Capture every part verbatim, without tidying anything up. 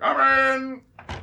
Come in.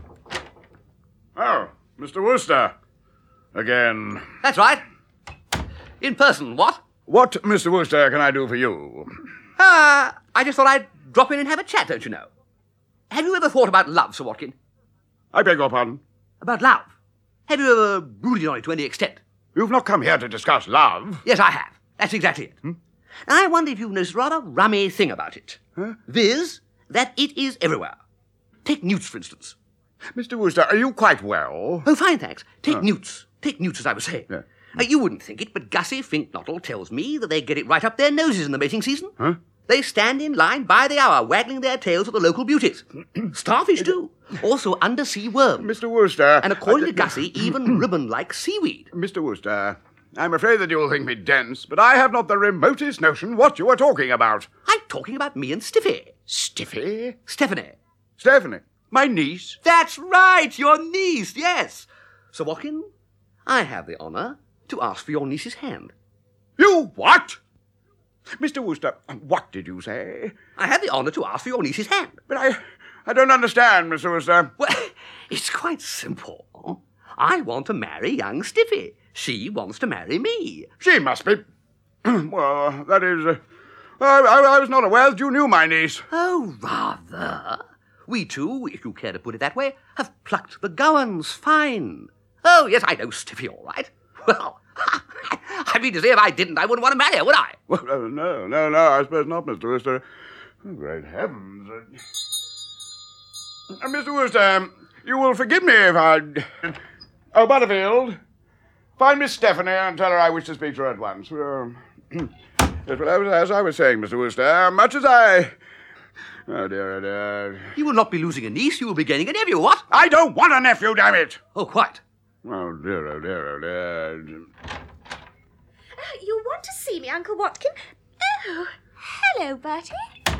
Oh, Mister Wooster. Again. That's right. In person, what? What, Mister Wooster, can I do for you? Ah, uh, I just thought I'd drop in and have a chat, don't you know? Have you ever thought about love, Sir Watkin? I beg your pardon? About love. Have you ever brooded on it to any extent? You've not come here to discuss love. Yes, I have. That's exactly it. Hmm? I wonder if you've noticed a rather rummy thing about it. Huh? Viz, that it is everywhere. Take newts, for instance. Mister Wooster, are you quite well? Oh, fine, thanks. Take Oh. newts. Take newts, as I was saying. Yeah. Uh, you wouldn't think it, but Gussie Fink-Nottle tells me that they get it right up their noses in the mating season. Huh? They stand in line by the hour, waggling their tails at the local beauties. Starfish, too. Also undersea worms. Mister Wooster... And according I, to Gussie, even ribbon-like seaweed. Mister Wooster, I'm afraid that you'll think me dense, but I have not the remotest notion what you are talking about. I'm talking about me and Stiffy. Stiffy? Stephanie. Stephanie? My niece? That's right, your niece, yes. Sir Watkin, I have the honour to ask for your niece's hand. You what? Mister Wooster, what did you say? I have the honour to ask for your niece's hand. But I... I don't understand, Mister Wooster. Well, it's quite simple. I want to marry young Stiffy. She wants to marry me. She must be... well, that is... Uh, I, I, I was not aware that you knew my niece. Oh, rather. We two, if you care to put it that way, have plucked the Gowans fine. Oh, yes, I know Stiffy all right. Well, I mean to say if I didn't, I wouldn't want to marry her, would I? Well, no, no, no, no, I suppose not, Mister Wooster. Oh, great heavens. Uh, Mister Wooster, you will forgive me if I... Oh, Butterfield, find Miss Stephanie and tell her I wish to speak to her at once. Uh, yes, well, as I was saying, Mister Wooster, much as I... Oh, dear, oh, dear. You will not be losing a niece, you will be gaining a nephew, what? I don't want a nephew, damn it! Oh, quite. Oh, dear, oh, dear, oh, dear. Uh, you want to see me, Uncle Watkin? Oh, hello, Bertie.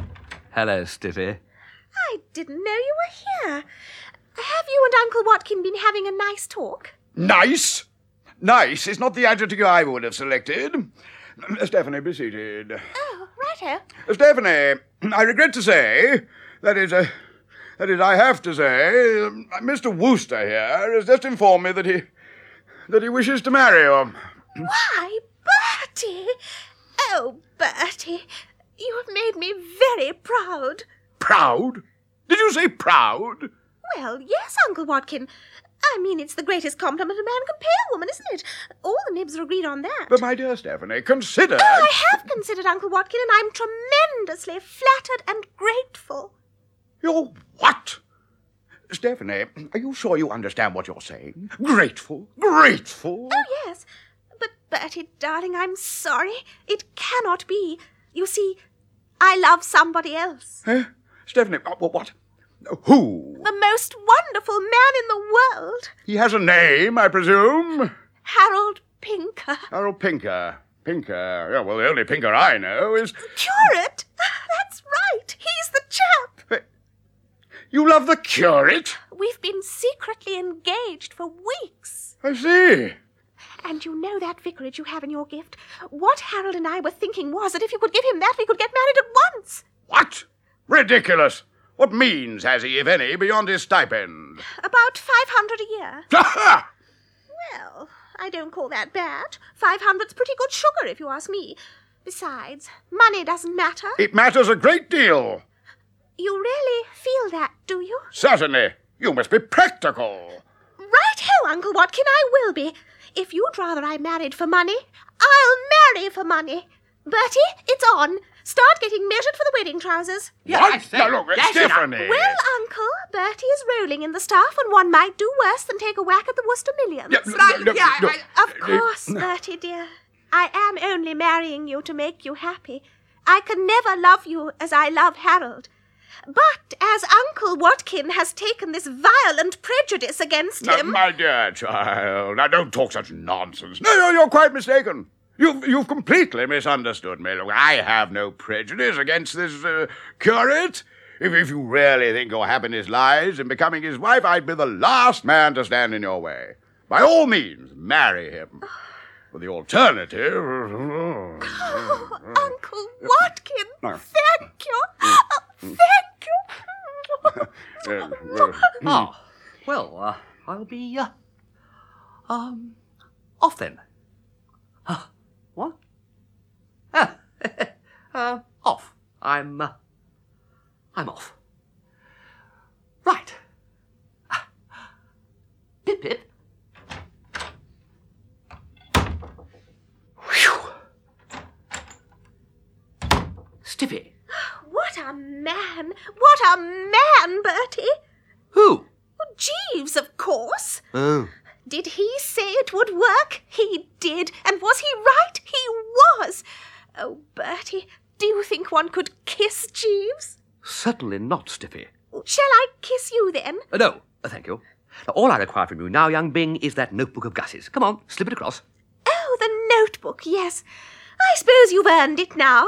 Hello, Stiffy. I didn't know you were here. Have you and Uncle Watkin been having a nice talk? Nice? Nice is not the adjective I would have selected. Stephanie, be seated. Oh, righto. Stephanie, I regret to say, that is, uh, that is, I have to say, uh, Mister Wooster here has just informed me that he, that he wishes to marry you. Why, Bertie! Oh, Bertie, you have made me very proud. Proud? Did you say proud? Well, yes, Uncle Watkin. I mean, it's the greatest compliment a man can pay a woman, isn't it? All the nibs are agreed on that. But, my dear Stephanie, consider... Oh, I have considered, Uncle Watkin, and I'm tremendously flattered and grateful. You're what? Stephanie, are you sure you understand what you're saying? Grateful? Grateful? Oh, yes. But, Bertie, darling, I'm sorry. It cannot be. You see, I love somebody else. Huh? Stephanie, uh, what? Who? The most wonderful man in the world. He has a name, I presume? Harold Pinker. Harold Pinker. Pinker. Yeah, well, the only Pinker I know is... Curate? That's right. He's the chap. Hey, you love the curate? We've been secretly engaged for weeks. I see. And you know that vicarage you have in your gift? What Harold and I were thinking was that if you could give him that, we could get married at once. What? Ridiculous. What means has he, if any, beyond his stipend? About five hundred a year. Ha! Well, I don't call that bad. Five hundred's pretty good sugar, if you ask me. Besides, money doesn't matter. It matters a great deal. You really feel that, do you? Certainly. You must be practical. Right-ho, Uncle Watkin, I will be. If you'd rather I married for money, I'll marry for money. Bertie, it's on. Start getting measured for the wedding trousers. Yeah, what? I say, Now, look, dash it up. Stephanie. Well, Uncle, Bertie is rolling in the stuff, and one might do worse than take a whack at the Worcester millions. Yeah, Right, look, yeah, look, I- Of course, Bertie, dear. I am only marrying you to make you happy. I can never love you as I love Harold. But as Uncle Watkin has taken this violent prejudice against Now, him... my dear child, now don't talk such nonsense. No, no, you're quite mistaken. You've, you've completely misunderstood me. Look, I have no prejudice against this uh, curate. If, if you really think your happiness lies in becoming his wife, I'd be the last man to stand in your way. By all means, marry him. For the alternative... Oh, Uncle Watkin, No. thank you. Oh, thank you. Oh, well, uh, I'll be, uh, um, off then. Uh, what? Ah, uh, off. I'm, uh, I'm off. Right. Uh, Pip Pip. Whew. Stiffy. What a man! What a man, Bertie! Who? Jeeves, of course. Oh. Did he say it would work? He did. And was he right? He was. Oh, Bertie, do you think one could kiss Jeeves? Certainly not, Stiffy. Shall I kiss you then? Uh, no, uh, thank you. Now, all I require from you now, young Bing, is that notebook of Gus's. Come on, slip it across. Oh, the notebook, yes. I suppose you've earned it now.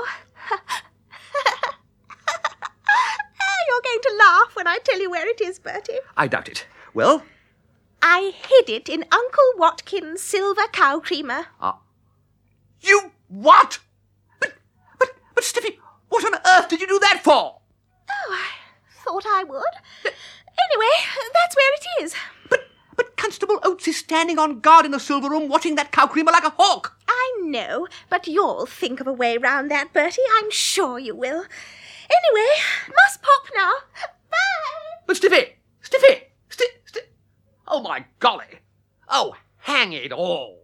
You're going to laugh when I tell you where it is, Bertie. I doubt it. Well? I hid it in Uncle Watkins' silver cow creamer. Ah. Uh, you what? But, but, but, Stiffy, what on earth did you do that for? Oh, I thought I would. Anyway, that's where it is. But, but Constable Oates is standing on guard in the silver room watching that cow creamer like a hawk. I know, but you'll think of a way round that, Bertie. I'm sure you will. Anyway, must pop now. Bye! But Stiffy! Stiffy! Sti- Sti- Oh, my golly! Oh, hang it all!